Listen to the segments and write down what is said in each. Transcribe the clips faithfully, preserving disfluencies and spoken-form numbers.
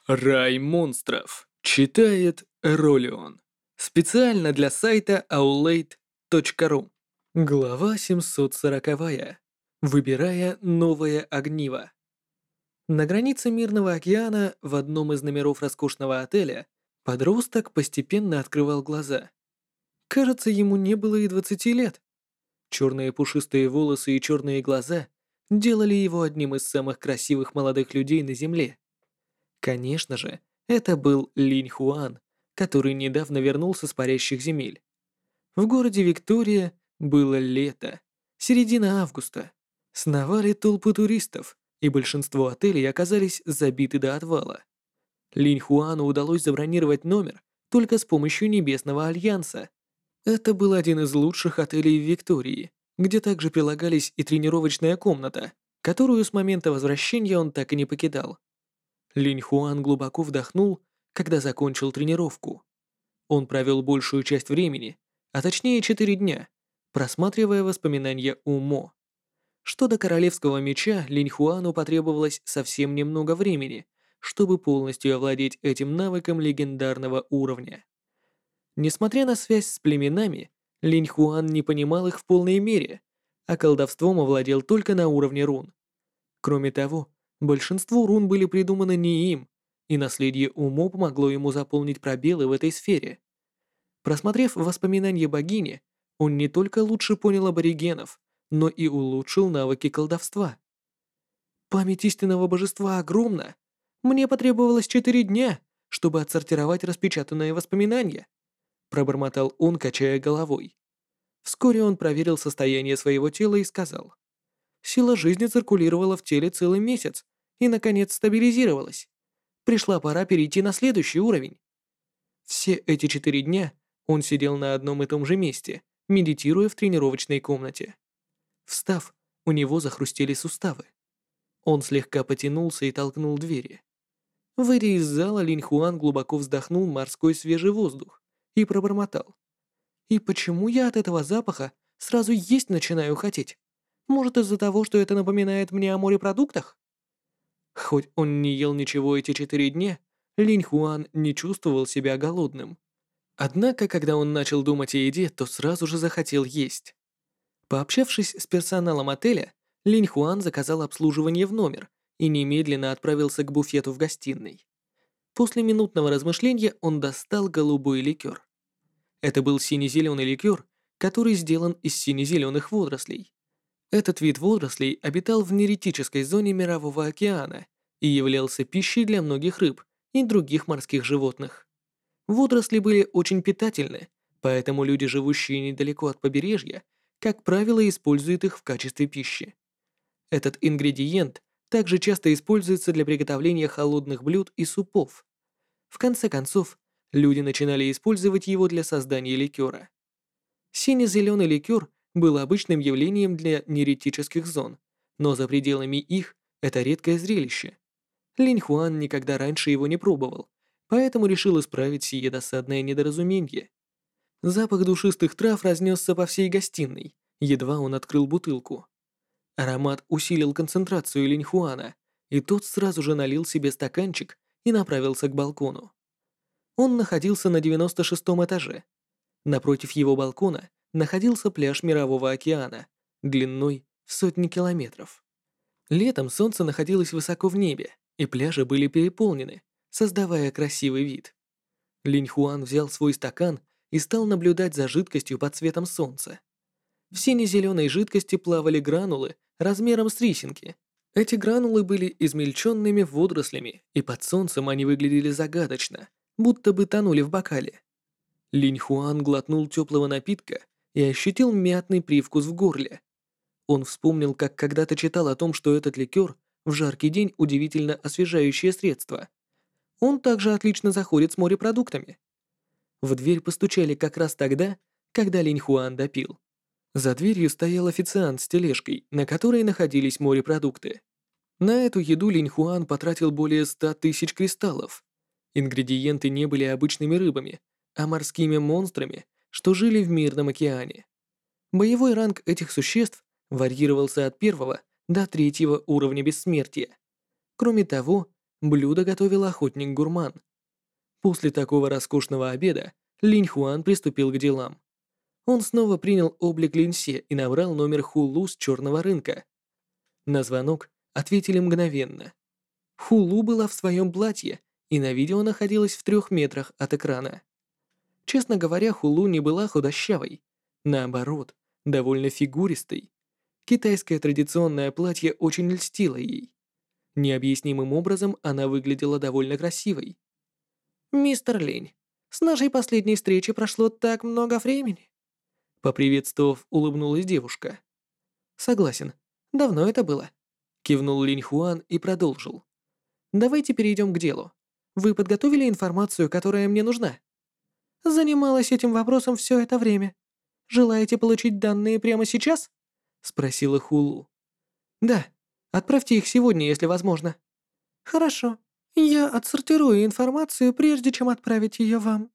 Рай монстров. Читает Ролион. Специально для сайта аулейт точка ру. Глава семьсот сорок. Выбирая новое огниво. На границе Мирного океана, в одном из номеров роскошного отеля, подросток постепенно открывал глаза. Кажется, ему не было и двадцати лет. Черные пушистые волосы и черные глаза делали его одним из самых красивых молодых людей на Земле. Конечно же, это был Линь Хуан, который недавно вернулся с парящих земель. В городе Виктория было лето, середина августа. Сновали толпы туристов, и большинство отелей оказались забиты до отвала. Линь Хуану удалось забронировать номер только с помощью Небесного Альянса. Это был один из лучших отелей в Виктории, где также прилагались и тренировочная комната, которую с момента возвращения он так и не покидал. Линь Хуан глубоко вдохнул, когда закончил тренировку. Он провел большую часть времени, а точнее четыре дня, просматривая воспоминания Умо. Что до королевского меча, Линь Хуану потребовалось совсем немного времени, чтобы полностью овладеть этим навыком легендарного уровня. Несмотря на связь с племенами, Линь Хуан не понимал их в полной мере, а колдовством овладел только на уровне рун. Кроме того, большинство рун были придуманы не им, и наследие Умо помогло ему заполнить пробелы в этой сфере. Просмотрев воспоминания богини, он не только лучше понял аборигенов, но и улучшил навыки колдовства. Память истинного божества огромна. Мне потребовалось четыре дня, чтобы отсортировать распечатанные воспоминания, пробормотал он, качая головой. Вскоре он проверил состояние своего тела и сказал: сила жизни циркулировала в теле целый месяц и, наконец, стабилизировалась. Пришла пора перейти на следующий уровень. Все эти четыре дня он сидел на одном и том же месте, медитируя в тренировочной комнате. Встав, у него захрустели суставы. Он слегка потянулся и толкнул двери. Выйдя из зала, Линь Хуан глубоко вздохнул морской свежий воздух и пробормотал: «И почему я от этого запаха сразу есть начинаю хотеть? Может, из-за того, что это напоминает мне о морепродуктах?» Хоть он не ел ничего эти четыре дня, Линь Хуан не чувствовал себя голодным. Однако, когда он начал думать о еде, то сразу же захотел есть. Пообщавшись с персоналом отеля, Линь Хуан заказал обслуживание в номер и немедленно отправился к буфету в гостиной. После минутного размышления он достал голубой ликер. Это был сине-зеленый ликер, который сделан из сине-зеленых водорослей. Этот вид водорослей обитал в неритической зоне Мирового океана и являлся пищей для многих рыб и других морских животных. Водоросли были очень питательны, поэтому люди, живущие недалеко от побережья, как правило, используют их в качестве пищи. Этот ингредиент также часто используется для приготовления холодных блюд и супов. В конце концов, люди начинали использовать его для создания ликера. Сине-зеленый ликер был обычным явлением для неритических зон, но за пределами их это редкое зрелище. Линь Хуан никогда раньше его не пробовал, поэтому решил исправить сие досадное недоразумение. Запах душистых трав разнесся по всей гостиной, едва он открыл бутылку. Аромат усилил концентрацию Линь Хуана, и тот сразу же налил себе стаканчик и направился к балкону. Он находился на девяносто шестом этаже. Напротив его балкона находился пляж Мирового океана, длиной в сотни километров. Летом солнце находилось высоко в небе, и пляжи были переполнены, создавая красивый вид. Линь Хуан взял свой стакан и стал наблюдать за жидкостью под светом солнца. В сине-зеленой жидкости плавали гранулы размером с рисинки. Эти гранулы были измельченными водорослями, и под солнцем они выглядели загадочно, будто бы тонули в бокале. Линь Хуан глотнул теплого напитка и ощутил мятный привкус в горле. Он вспомнил, как когда-то читал о том, что этот ликер в жаркий день удивительно освежающее средство. Он также отлично заходит с морепродуктами. В дверь постучали как раз тогда, когда Линь Хуан допил. За дверью стоял официант с тележкой, на которой находились морепродукты. На эту еду Линь Хуан потратил более ста тысяч кристаллов. Ингредиенты не были обычными рыбами, а морскими монстрами, что жили в Мирном океане. Боевой ранг этих существ варьировался от первого до третьего уровня бессмертия. Кроме того, Блюдо готовил охотник-гурман. После такого роскошного обеда Линь Хуан приступил к делам. Он снова принял облик Линьсе и набрал номер Хулу с черного рынка. На звонок ответили мгновенно. Хулу была в своем платье и на видео находилась в трех метрах от экрана. Честно говоря, Хулу не была худощавой. Наоборот, довольно фигуристой. Китайское традиционное платье очень льстило ей. Необъяснимым образом она выглядела довольно красивой. «Мистер Линь, с нашей последней встречи прошло так много времени». Поприветствовав, улыбнулась девушка. «Согласен, давно это было», — кивнул Линь Хуан и продолжил. «Давайте перейдем к делу. Вы подготовили информацию, которая мне нужна?» «Занималась этим вопросом все это время. Желаете получить данные прямо сейчас?» — спросила Хулу. «Да, отправьте их сегодня, если возможно». «Хорошо. Я отсортирую информацию, прежде чем отправить ее вам».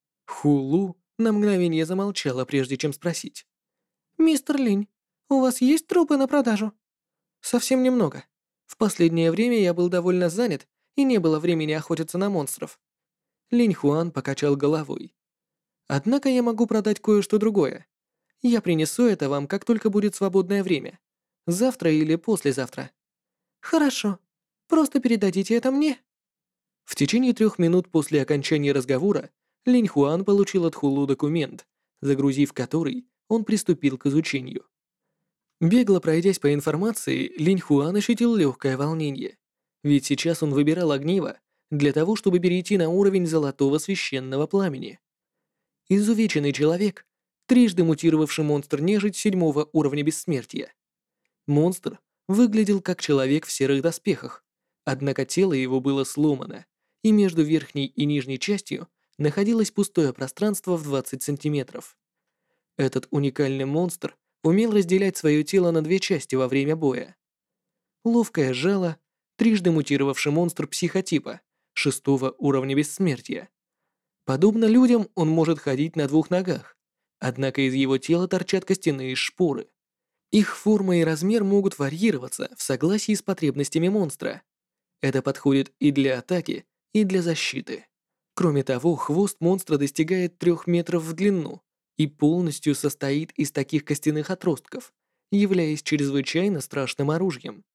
Хулу на мгновение замолчала, прежде чем спросить. «Мистер Линь, у вас есть трупы на продажу?» «Совсем немного. В последнее время я был довольно занят, и не было времени охотиться на монстров». Линь Хуан покачал головой. «Однако я могу продать кое-что другое. Я принесу это вам, как только будет свободное время. Завтра или послезавтра». «Хорошо. Просто передадите это мне». В течение трех минут после окончания разговора Линь Хуан получил от Хулу документ, загрузив который, он приступил к изучению. Бегло пройдясь по информации, Линь Хуан ощутил легкое волнение, ведь сейчас он выбирал огниво для того, чтобы перейти на уровень золотого священного пламени. Изувеченный человек, трижды мутировавший монстр-нежить седьмого уровня бессмертия. Монстр выглядел как человек в серых доспехах, однако тело его было сломано, и между верхней и нижней частью находилось пустое пространство в двадцать сантиметров. Этот уникальный монстр умел разделять свое тело на две части во время боя. Ловкое жало, трижды мутировавший монстр психотипа, шестого уровня бессмертия. Подобно людям, он может ходить на двух ногах, однако из его тела торчат костяные шпоры. Их форма и размер могут варьироваться в согласии с потребностями монстра. Это подходит и для атаки, и для защиты. Кроме того, хвост монстра достигает трех метров в длину и полностью состоит из таких костяных отростков, являясь чрезвычайно страшным оружием.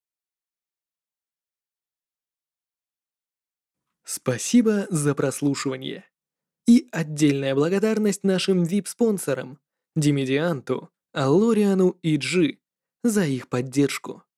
Спасибо за прослушивание. И отдельная благодарность нашим ви ай пи-спонсорам Димедианту, Аллориану и Джи за их поддержку.